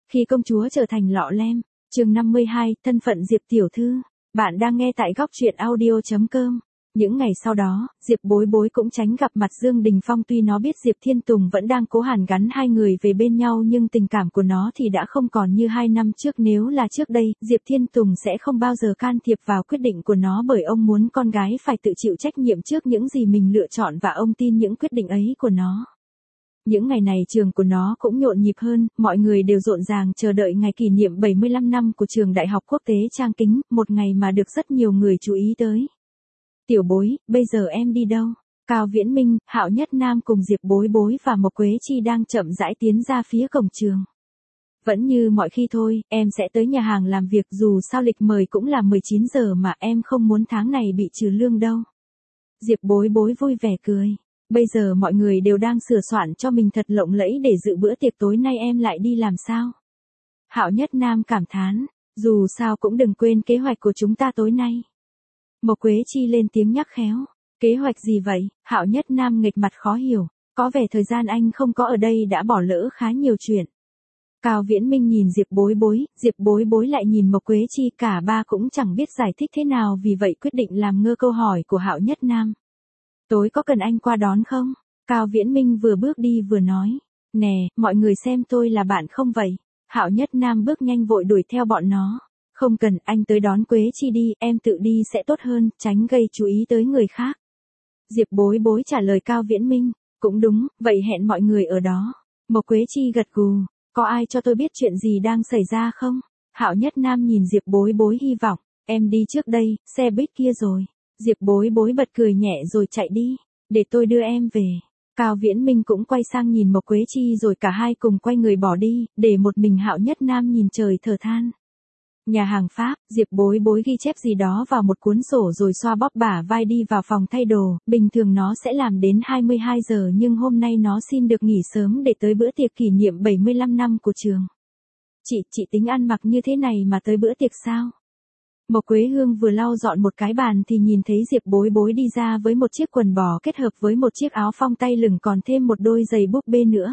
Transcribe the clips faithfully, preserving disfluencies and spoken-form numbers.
Khi công chúa trở thành lọ lem, chương năm mươi hai, thân phận Diệp tiểu thư. Bạn đang nghe tại góc truyện audio chấm com. Những ngày sau đó, Diệp Bối Bối cũng tránh gặp mặt Dương Đình Phong, tuy nó biết Diệp Thiên Tùng vẫn đang cố hàn gắn hai người về bên nhau, nhưng tình cảm của nó thì đã không còn như hai năm trước. Nếu là trước đây, Diệp Thiên Tùng sẽ không bao giờ can thiệp vào quyết định của nó, bởi ông muốn con gái phải tự chịu trách nhiệm trước những gì mình lựa chọn và ông tin những quyết định ấy của nó. Những ngày này trường của nó cũng nhộn nhịp hơn, mọi người đều rộn ràng chờ đợi ngày kỷ niệm bảy mươi lăm năm của trường Đại học Quốc tế Trang Kính, một ngày mà được rất nhiều người chú ý tới. Tiểu Bối, bây giờ em đi đâu? Cao Viễn Minh, Hạo Nhất Nam cùng Diệp Bối Bối và Mộc Quế Chi đang chậm rãi tiến ra phía cổng trường. Vẫn như mọi khi thôi, em sẽ tới nhà hàng làm việc, dù sao lịch mời cũng là mười chín giờ mà, em không muốn tháng này bị trừ lương đâu. Diệp Bối Bối vui vẻ cười. Bây giờ mọi người đều đang sửa soạn cho mình thật lộng lẫy để dự bữa tiệc tối nay, em lại đi làm sao? Hạo Nhất Nam cảm thán, dù sao cũng đừng quên kế hoạch của chúng ta tối nay. Mộc Quế Chi lên tiếng nhắc khéo. Kế hoạch gì vậy? Hạo Nhất Nam nghịch mặt khó hiểu, có vẻ thời gian anh không có ở đây đã bỏ lỡ khá nhiều chuyện. Cao Viễn Minh nhìn Diệp Bối Bối, Diệp Bối Bối lại nhìn Mộc Quế Chi, cả ba cũng chẳng biết giải thích thế nào, vì vậy quyết định làm ngơ câu hỏi của Hạo Nhất Nam. Tối có cần anh qua đón không? Cao Viễn Minh vừa bước đi vừa nói. Nè, mọi người xem tôi là bạn không vậy? Hạo Nhất Nam bước nhanh vội đuổi theo bọn nó. Không cần, anh tới đón Quế Chi đi, em tự đi sẽ tốt hơn, tránh gây chú ý tới người khác. Diệp Bối Bối trả lời Cao Viễn Minh. Cũng đúng, vậy hẹn mọi người ở đó. Mộc Quế Chi gật gù. Có ai cho tôi biết chuyện gì đang xảy ra không? Hạo Nhất Nam nhìn Diệp Bối Bối hy vọng. Em đi trước đây, xe buýt kia rồi. Diệp Bối Bối bật cười nhẹ rồi chạy đi. Để tôi đưa em về. Cao Viễn Minh cũng quay sang nhìn Mộc Quế Chi rồi cả hai cùng quay người bỏ đi, để một mình Hạo Nhất Nam nhìn trời thở than. Nhà hàng Pháp, Diệp Bối Bối ghi chép gì đó vào một cuốn sổ rồi xoa bóp bả vai đi vào phòng thay đồ. Bình thường nó sẽ làm đến hai mươi hai giờ, nhưng hôm nay nó xin được nghỉ sớm để tới bữa tiệc kỷ niệm bảy mươi lăm năm của trường. Chị, chị tính ăn mặc như thế này mà tới bữa tiệc sao? Mộc Quế Hương vừa lau dọn một cái bàn thì nhìn thấy Diệp Bối Bối đi ra với một chiếc quần bò kết hợp với một chiếc áo phông tay lửng, còn thêm một đôi giày búp bê nữa.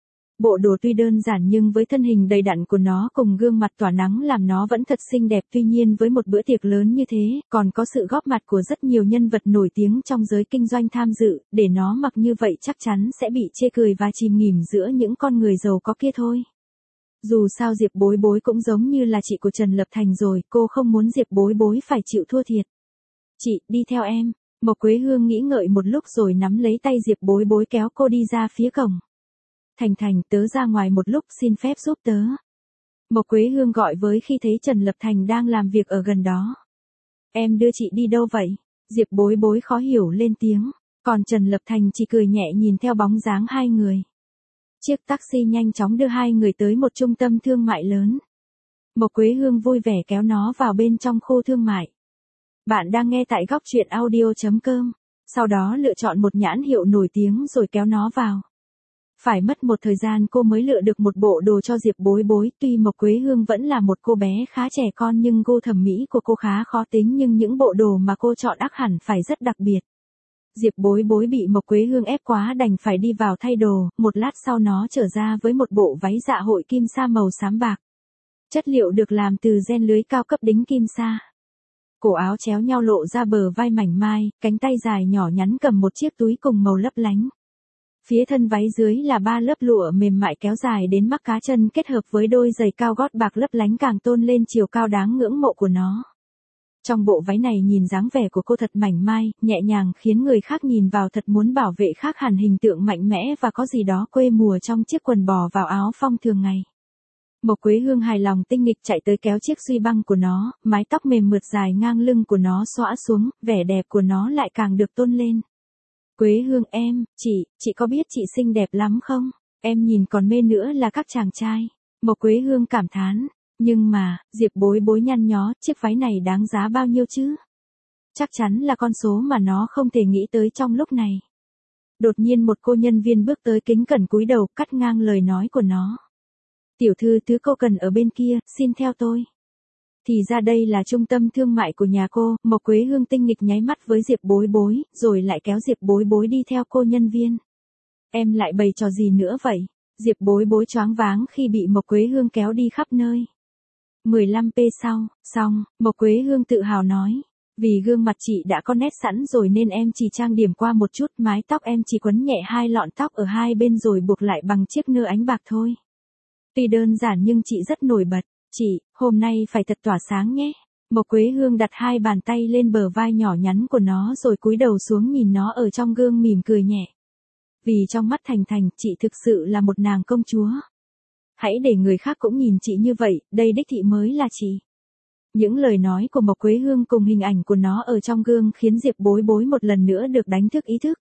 Bộ đồ tuy đơn giản nhưng với thân hình đầy đặn của nó cùng gương mặt tỏa nắng làm nó vẫn thật xinh đẹp. Tuy nhiên với một bữa tiệc lớn như thế, còn có sự góp mặt của rất nhiều nhân vật nổi tiếng trong giới kinh doanh tham dự, để nó mặc như vậy chắc chắn sẽ bị chê cười và chìm nghỉm giữa những con người giàu có kia thôi. Dù sao Diệp Bối Bối cũng giống như là chị của Trần Lập Thành rồi, cô không muốn Diệp Bối Bối phải chịu thua thiệt. Chị, đi theo em. Mộc Quế Hương nghĩ ngợi một lúc rồi nắm lấy tay Diệp Bối Bối kéo cô đi ra phía cổng. Thành Thành, tớ ra ngoài một lúc, xin phép giúp tớ. Mộc Quế Hương gọi với khi thấy Trần Lập Thành đang làm việc ở gần đó. Em đưa chị đi đâu vậy? Diệp Bối Bối khó hiểu lên tiếng, còn Trần Lập Thành chỉ cười nhẹ nhìn theo bóng dáng hai người. Chiếc taxi nhanh chóng đưa hai người tới một trung tâm thương mại lớn. Mộc Quế Hương vui vẻ kéo nó vào bên trong khu thương mại. Bạn đang nghe tại góc truyện audio chấm com. Sau đó lựa chọn một nhãn hiệu nổi tiếng rồi kéo nó vào. Phải mất một thời gian cô mới lựa được một bộ đồ cho Diệp Bối Bối. Tuy Mộc Quế Hương vẫn là một cô bé khá trẻ con nhưng gu thẩm mỹ của cô khá khó tính, nhưng những bộ đồ mà cô chọn ắt hẳn phải rất đặc biệt. Diệp Bối Bối bị Mộc Quế Hương ép quá đành phải đi vào thay đồ, một lát sau nó trở ra với một bộ váy dạ hội kim sa màu xám bạc. Chất liệu được làm từ ren lưới cao cấp đính kim sa. Cổ áo chéo nhau lộ ra bờ vai mảnh mai, cánh tay dài nhỏ nhắn cầm một chiếc túi cùng màu lấp lánh. Phía thân váy dưới là ba lớp lụa mềm mại kéo dài đến mắt cá chân, kết hợp với đôi giày cao gót bạc lấp lánh càng tôn lên chiều cao đáng ngưỡng mộ của nó. Trong bộ váy này nhìn dáng vẻ của cô thật mảnh mai, nhẹ nhàng, khiến người khác nhìn vào thật muốn bảo vệ, khác hẳn hình tượng mạnh mẽ và có gì đó quê mùa trong chiếc quần bò vào áo phông thường ngày. Mộc Quế Hương hài lòng tinh nghịch chạy tới kéo chiếc duy băng của nó, mái tóc mềm mượt dài ngang lưng của nó xõa xuống, vẻ đẹp của nó lại càng được tôn lên. Quế Hương em, chị, chị có biết chị xinh đẹp lắm không? Em nhìn còn mê nữa là các chàng trai. Mộc Quế Hương cảm thán. Nhưng mà, Diệp Bối Bối nhăn nhó, chiếc váy này đáng giá bao nhiêu chứ? Chắc chắn là con số mà nó không thể nghĩ tới trong lúc này. Đột nhiên một cô nhân viên bước tới kính cẩn cúi đầu cắt ngang lời nói của nó. Tiểu thư, thứ cô cần ở bên kia, xin theo tôi. Thì ra đây là trung tâm thương mại của nhà cô. Mộc Quế Hương tinh nghịch nháy mắt với Diệp Bối Bối, rồi lại kéo Diệp Bối Bối đi theo cô nhân viên. Em lại bày trò gì nữa vậy? Diệp Bối Bối choáng váng khi bị Mộc Quế Hương kéo đi khắp nơi. mười lăm phút sau, xong, Mộc Quế Hương tự hào nói. Vì gương mặt chị đã có nét sẵn rồi nên em chỉ trang điểm qua một chút, mái tóc em chỉ quấn nhẹ hai lọn tóc ở hai bên rồi buộc lại bằng chiếc nơ ánh bạc thôi. Tuy đơn giản nhưng chị rất nổi bật. Chị, hôm nay phải thật tỏa sáng nhé. Mộc Quế Hương đặt hai bàn tay lên bờ vai nhỏ nhắn của nó rồi cúi đầu xuống nhìn nó ở trong gương mỉm cười nhẹ. Vì trong mắt Thành Thành, chị thực sự là một nàng công chúa. Hãy để người khác cũng nhìn chị như vậy, đây đích thị mới là chị. Những lời nói của Mộc Quế Hương cùng hình ảnh của nó ở trong gương khiến Diệp Bối Bối một lần nữa được đánh thức ý thức.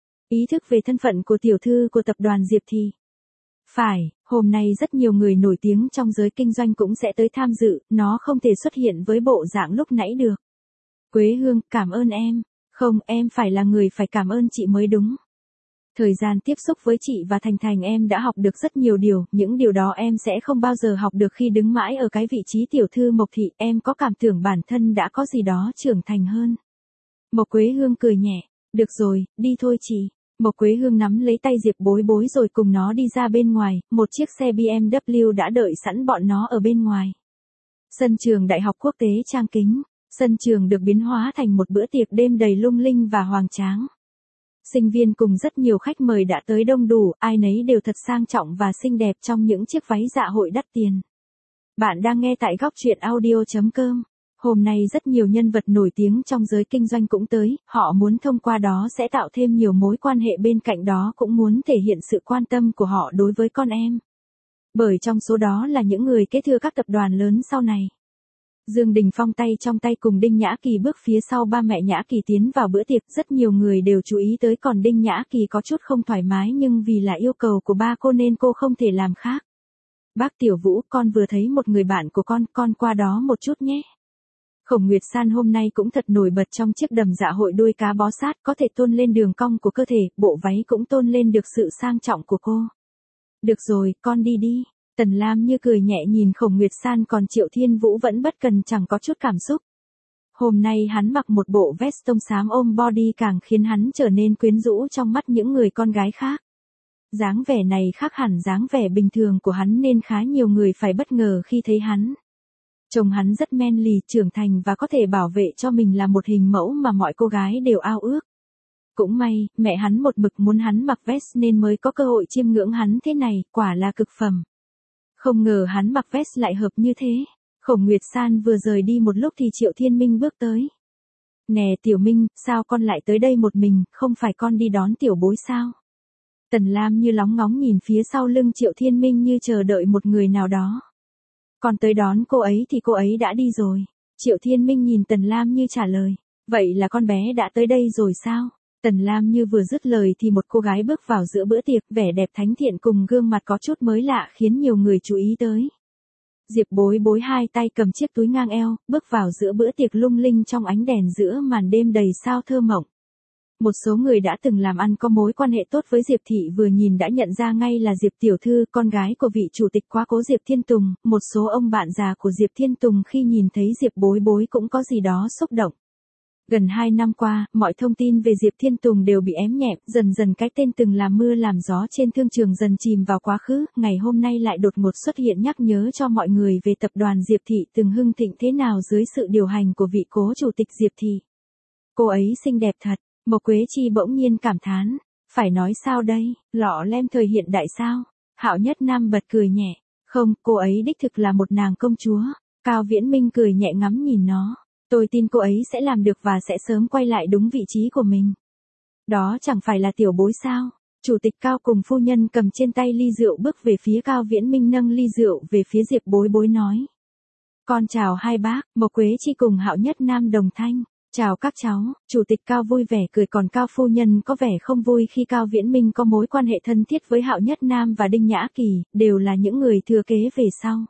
Ý thức về thân phận của tiểu thư của tập đoàn Diệp Thị. Phải, hôm nay rất nhiều người nổi tiếng trong giới kinh doanh cũng sẽ tới tham dự, nó không thể xuất hiện với bộ dạng lúc nãy được. Quế Hương, cảm ơn em. Không, em phải là người phải cảm ơn chị mới đúng. Thời gian tiếp xúc với chị và Thành Thành em đã học được rất nhiều điều, những điều đó em sẽ không bao giờ học được khi đứng mãi ở cái vị trí tiểu thư Mộc Thị, em có cảm tưởng bản thân đã có gì đó trưởng thành hơn. Mộc Quế Hương cười nhẹ, được rồi, đi thôi chị. Mộc Quế Hương nắm lấy tay Diệp Bối Bối rồi cùng nó đi ra bên ngoài, một chiếc xe bê em vê đã đợi sẵn bọn nó ở bên ngoài. Sân trường Đại học Quốc tế Trang Kính, sân trường được biến hóa thành một bữa tiệc đêm đầy lung linh và hoành tráng. Sinh viên cùng rất nhiều khách mời đã tới đông đủ, ai nấy đều thật sang trọng và xinh đẹp trong những chiếc váy dạ hội đắt tiền. Bạn đang nghe tại góc truyện audio chấm com. Hôm nay rất nhiều nhân vật nổi tiếng trong giới kinh doanh cũng tới, họ muốn thông qua đó sẽ tạo thêm nhiều mối quan hệ, bên cạnh đó cũng muốn thể hiện sự quan tâm của họ đối với con em. Bởi trong số đó là những người kế thừa các tập đoàn lớn sau này. Dương Đình Phong tay trong tay cùng Đinh Nhã Kỳ bước phía sau ba mẹ Nhã Kỳ tiến vào bữa tiệc, rất nhiều người đều chú ý tới, còn Đinh Nhã Kỳ có chút không thoải mái nhưng vì là yêu cầu của ba cô nên cô không thể làm khác. Bác Tiểu Vũ, con vừa thấy một người bạn của con, con qua đó một chút nhé. Khổng Nguyệt San hôm nay cũng thật nổi bật trong chiếc đầm dạ hội đuôi cá bó sát, có thể tôn lên đường cong của cơ thể, bộ váy cũng tôn lên được sự sang trọng của cô. Được rồi, con đi đi. Tần Lam Như cười nhẹ nhìn Khổng Nguyệt San, còn Triệu Thiên Vũ vẫn bất cần chẳng có chút cảm xúc. Hôm nay hắn mặc một bộ vest tông xám ôm body càng khiến hắn trở nên quyến rũ trong mắt những người con gái khác. Dáng vẻ này khác hẳn dáng vẻ bình thường của hắn nên khá nhiều người phải bất ngờ khi thấy hắn. Trông hắn rất manly, trưởng thành và có thể bảo vệ cho mình là một hình mẫu mà mọi cô gái đều ao ước. Cũng may, mẹ hắn một mực muốn hắn mặc vest nên mới có cơ hội chiêm ngưỡng hắn thế này, quả là cực phẩm. Không ngờ hắn mặc vest lại hợp như thế. Khổng Nguyệt San vừa rời đi một lúc thì Triệu Thiên Minh bước tới. Nè Tiểu Minh, sao con lại tới đây một mình, không phải con đi đón Tiểu Bối sao? Tần Lam Như lóng ngóng nhìn phía sau lưng Triệu Thiên Minh như chờ đợi một người nào đó. Còn tới đón cô ấy thì cô ấy đã đi rồi. Triệu Thiên Minh nhìn Tần Lam Như trả lời. Vậy là con bé đã tới đây rồi sao? Tần Lam Như vừa dứt lời thì một cô gái bước vào giữa bữa tiệc, vẻ đẹp thánh thiện cùng gương mặt có chút mới lạ khiến nhiều người chú ý tới. Diệp Bối Bối hai tay cầm chiếc túi ngang eo, bước vào giữa bữa tiệc lung linh trong ánh đèn giữa màn đêm đầy sao thơ mộng. Một số người đã từng làm ăn có mối quan hệ tốt với Diệp Thị vừa nhìn đã nhận ra ngay là Diệp Tiểu Thư, con gái của vị chủ tịch quá cố Diệp Thiên Tùng. Một số ông bạn già của Diệp Thiên Tùng khi nhìn thấy Diệp Bối Bối cũng có gì đó xúc động. Gần hai năm qua, mọi thông tin về Diệp Thiên Tùng đều bị ém nhẹm, dần dần cái tên từng làm mưa làm gió trên thương trường dần chìm vào quá khứ, ngày hôm nay lại đột ngột xuất hiện nhắc nhớ cho mọi người về tập đoàn Diệp Thị từng hưng thịnh thế nào dưới sự điều hành của vị cố chủ tịch Diệp Thị. Cô ấy xinh đẹp thật, Mộc Quế Chi bỗng nhiên cảm thán, phải nói sao đây, lọ lem thời hiện đại sao? Hạo Nhất Nam bật cười nhẹ, không, cô ấy đích thực là một nàng công chúa. Cao Viễn Minh cười nhẹ ngắm nhìn nó. Tôi tin cô ấy sẽ làm được và sẽ sớm quay lại đúng vị trí của mình. Đó chẳng phải là Tiểu Bối sao? Chủ tịch Cao cùng phu nhân cầm trên tay ly rượu bước về phía Cao Viễn Minh, nâng ly rượu về phía Diệp Bối Bối nói. Con chào hai bác. Mộc Quế Chi cùng Hạo Nhất Nam đồng thanh. Chào các cháu. Chủ tịch Cao vui vẻ cười, còn Cao phu nhân có vẻ không vui khi Cao Viễn Minh có mối quan hệ thân thiết với Hạo Nhất Nam và Đinh Nhã Kỳ, đều là những người thừa kế về sau.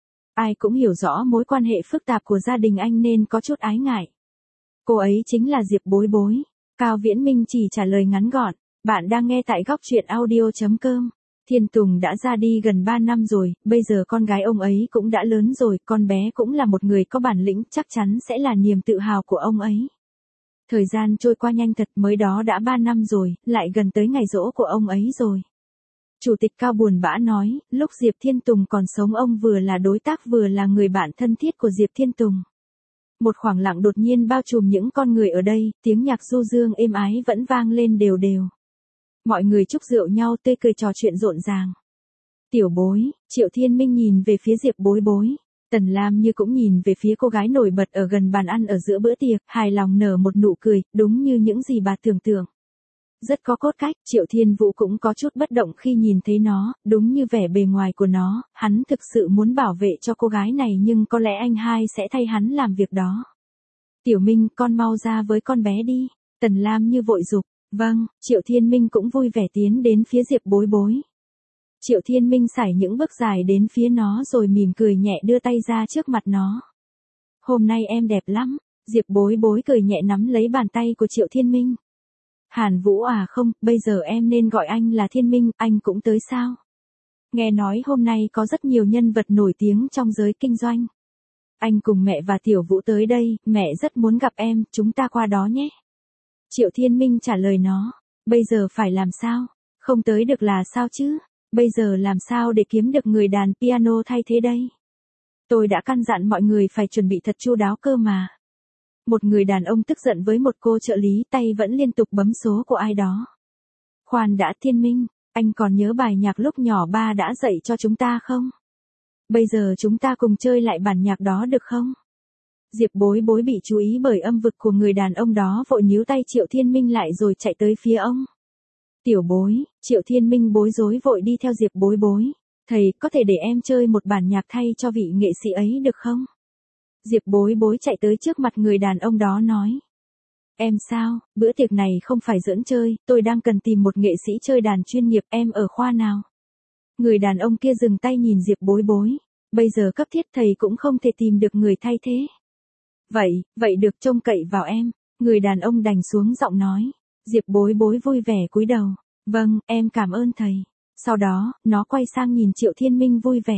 Ai cũng hiểu rõ mối quan hệ phức tạp của gia đình anh nên có chút ái ngại. Cô ấy chính là Diệp Bối Bối. Cao Viễn Minh chỉ trả lời ngắn gọn. Bạn đang nghe tại góc truyện audio chấm com. Thiên Tùng đã ra đi gần ba năm rồi, bây giờ con gái ông ấy cũng đã lớn rồi, con bé cũng là một người có bản lĩnh, chắc chắn sẽ là niềm tự hào của ông ấy. Thời gian trôi qua nhanh thật, mới đó đã ba năm rồi, lại gần tới ngày giỗ của ông ấy rồi. Chủ tịch Cao buồn bã nói, lúc Diệp Thiên Tùng còn sống ông vừa là đối tác vừa là người bạn thân thiết của Diệp Thiên Tùng. Một khoảng lặng đột nhiên bao trùm những con người ở đây, tiếng nhạc du dương êm ái vẫn vang lên đều đều. Mọi người chúc rượu nhau tươi cười trò chuyện rộn ràng. Tiểu Bối, Triệu Thiên Minh nhìn về phía Diệp Bối Bối. Tần Lam Như cũng nhìn về phía cô gái nổi bật ở gần bàn ăn ở giữa bữa tiệc, hài lòng nở một nụ cười, đúng như những gì bà tưởng tượng. Rất có cốt cách, Triệu Thiên Vũ cũng có chút bất động khi nhìn thấy nó, đúng như vẻ bề ngoài của nó, hắn thực sự muốn bảo vệ cho cô gái này nhưng có lẽ anh hai sẽ thay hắn làm việc đó. Tiểu Minh, con mau ra với con bé đi. Tần Lam Như vội giục. Vâng, Triệu Thiên Minh cũng vui vẻ tiến đến phía Diệp Bối Bối. Triệu Thiên Minh sải những bước dài đến phía nó rồi mỉm cười nhẹ đưa tay ra trước mặt nó. Hôm nay em đẹp lắm. Diệp Bối Bối cười nhẹ nắm lấy bàn tay của Triệu Thiên Minh. Hàn Vũ à không, bây giờ em nên gọi anh là Thiên Minh, anh cũng tới sao? Nghe nói hôm nay có rất nhiều nhân vật nổi tiếng trong giới kinh doanh. Anh cùng mẹ và Tiểu Vũ tới đây, mẹ rất muốn gặp em, chúng ta qua đó nhé. Triệu Thiên Minh trả lời nó, bây giờ phải làm sao? Không tới được là sao chứ? Bây giờ làm sao để kiếm được người đàn piano thay thế đây? Tôi đã căn dặn mọi người phải chuẩn bị thật chu đáo cơ mà. Một người đàn ông tức giận với một cô trợ lý tay vẫn liên tục bấm số của ai đó. Khoan đã Thiên Minh, anh còn nhớ bài nhạc lúc nhỏ ba đã dạy cho chúng ta không? Bây giờ chúng ta cùng chơi lại bản nhạc đó được không? Diệp Bối Bối bị chú ý bởi âm vực của người đàn ông đó vội níu tay Triệu Thiên Minh lại rồi chạy tới phía ông. Tiểu Bối, Triệu Thiên Minh bối rối vội đi theo Diệp Bối Bối. Thầy, có thể để em chơi một bản nhạc thay cho vị nghệ sĩ ấy được không? Diệp Bối Bối chạy tới trước mặt người đàn ông đó nói. Em sao, bữa tiệc này không phải giỡn chơi, tôi đang cần tìm một nghệ sĩ chơi đàn chuyên nghiệp, em ở khoa nào? Người đàn ông kia dừng tay nhìn Diệp Bối Bối. Bây giờ cấp thiết thầy cũng không thể tìm được người thay thế. Vậy, vậy được trông cậy vào em. Người đàn ông đành xuống giọng nói. Diệp Bối Bối vui vẻ cúi đầu. Vâng, em cảm ơn thầy. Sau đó, nó quay sang nhìn Triệu Thiên Minh vui vẻ.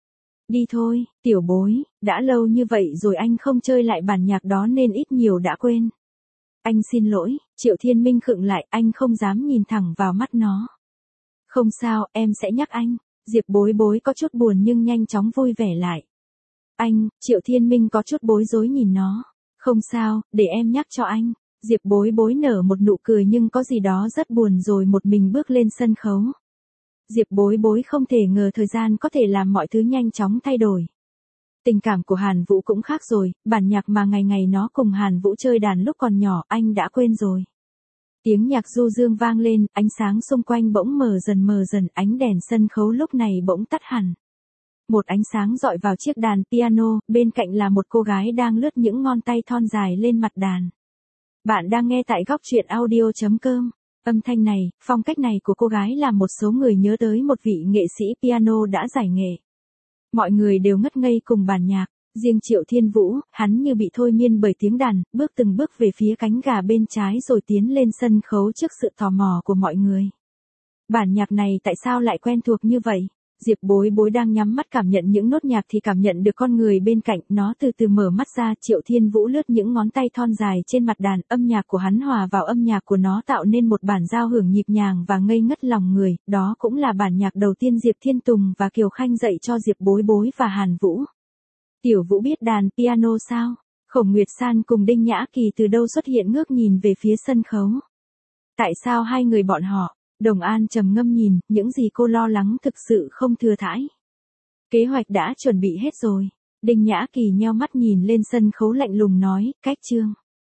Đi thôi, Tiểu Bối, đã lâu như vậy rồi anh không chơi lại bản nhạc đó nên ít nhiều đã quên. Anh xin lỗi, Triệu Thiên Minh khựng lại, anh không dám nhìn thẳng vào mắt nó. Không sao, em sẽ nhắc anh. Diệp Bối Bối có chút buồn nhưng nhanh chóng vui vẻ lại. Anh, Triệu Thiên Minh có chút bối rối nhìn nó. Không sao, để em nhắc cho anh. Diệp Bối Bối nở một nụ cười nhưng có gì đó rất buồn rồi một mình bước lên sân khấu. Diệp Bối Bối không thể ngờ thời gian có thể làm mọi thứ nhanh chóng thay đổi. Tình cảm của Hàn Vũ cũng khác rồi, bản nhạc mà ngày ngày nó cùng Hàn Vũ chơi đàn lúc còn nhỏ anh đã quên rồi. Tiếng nhạc du dương vang lên, ánh sáng xung quanh bỗng mờ dần mờ dần, ánh đèn sân khấu lúc này bỗng tắt hẳn. Một ánh sáng dọi vào chiếc đàn piano, bên cạnh là một cô gái đang lướt những ngón tay thon dài lên mặt đàn. Bạn đang nghe tại góc truyện audio chấm com. Âm thanh này, phong cách này của cô gái làm một số người nhớ tới một vị nghệ sĩ piano đã giải nghệ. Mọi người đều ngất ngây cùng bản nhạc, riêng Triệu Thiên Vũ, hắn như bị thôi miên bởi tiếng đàn, bước từng bước về phía cánh gà bên trái rồi tiến lên sân khấu trước sự tò mò của mọi người. Bản nhạc này tại sao lại quen thuộc như vậy? Diệp Bối Bối đang nhắm mắt cảm nhận những nốt nhạc thì cảm nhận được con người bên cạnh, nó từ từ mở mắt ra, Triệu Thiên Vũ lướt những ngón tay thon dài trên mặt đàn, âm nhạc của hắn hòa vào âm nhạc của nó tạo nên một bản giao hưởng nhịp nhàng và ngây ngất lòng người, đó cũng là bản nhạc đầu tiên Diệp Thiên Tùng và Kiều Khanh dạy cho Diệp Bối Bối và Hàn Vũ. Tiểu Vũ biết đàn piano sao? Khổng Nguyệt San cùng Đinh Nhã Kỳ từ đâu xuất hiện ngước nhìn về phía sân khấu. Tại sao hai người bọn họ? Đồng An trầm ngâm nhìn, những gì cô lo lắng thực sự không thừa thãi. Kế hoạch đã chuẩn bị hết rồi. Đinh Nhã Kỳ nheo mắt nhìn lên sân khấu lạnh lùng nói, cách chương.